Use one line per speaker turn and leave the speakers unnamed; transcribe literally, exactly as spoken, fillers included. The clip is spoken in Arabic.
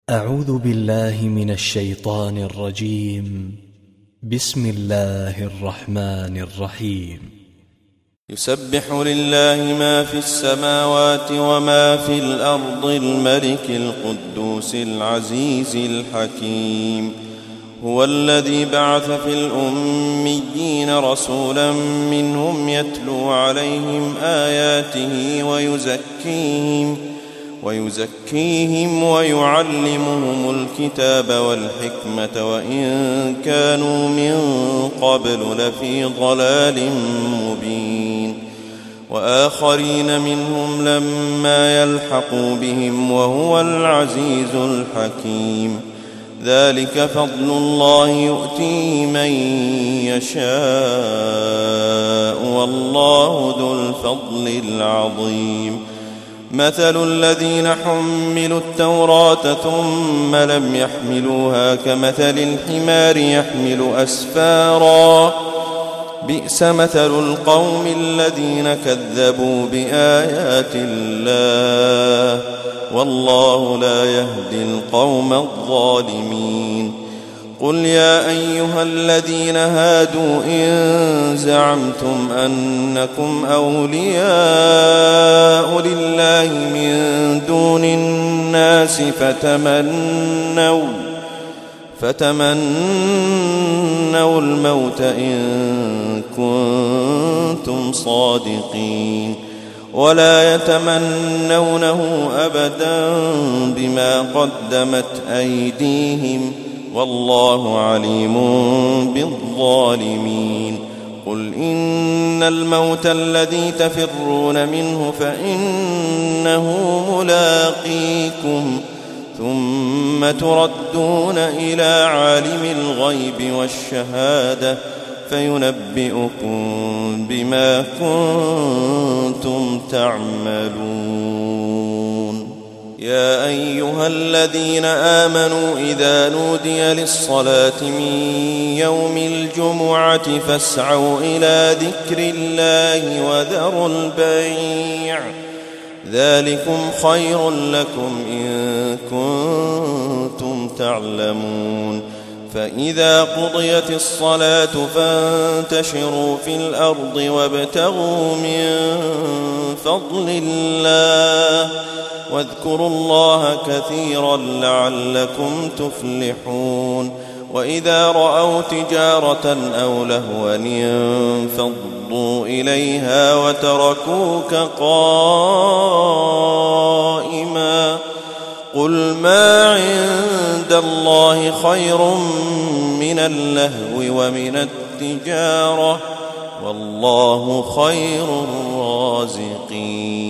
أعوذ بالله من الشيطان الرجيم. بسم الله الرحمن الرحيم.
يسبح لله ما في السماوات وما في الأرض الملك القدوس العزيز الحكيم. هو الذي بعث في الأميين رسولا منهم يتلو عليهم آياته ويزكيهم ويزكيهم ويعلمهم الكتاب والحكمة وإن كانوا من قبل لفي ضلال مبين. وآخرين منهم لما يلحقوا بهم وهو العزيز الحكيم. ذلك فضل الله يؤتيه من يشاء والله ذو الفضل العظيم. مثل الذين حملوا التوراة ثم لم يحملوها كمثل الحمار يحمل أسفارا بئس مثل القوم الذين كذبوا بآيات الله والله لا يهدي القوم الظالمين. قل يا أيها الذين هادوا إن زعمتم أنكم أولياء لله من دون الناس فتمنوا فتمنوا الموت إن كنتم صادقين ولا يتمنونه أبدا بما قدمت أيديهم والله عليم بالظالمين. قل إن الموت الذي تفرون منه فإنه ملاقيكم ثم تردون إلى عالم الغيب والشهادة فينبئكم بما كنتم تعملون. يا أيها الذين آمنوا إذا نودي للصلاة من يوم الجمعة فاسعوا إلى ذكر الله وذروا البيع ذلكم خير لكم إن كنتم تعلمون. فإذا قضيت الصلاة فانتشروا في الأرض وابتغوا من فضل الله واذكروا الله كثيرا لعلكم تفلحون. وإذا رأوا تجارة أو لهوا انفضوا إليها وتركوك قائما قل ما عند الله خير من اللهو ومن التجارة والله خير الرازقين.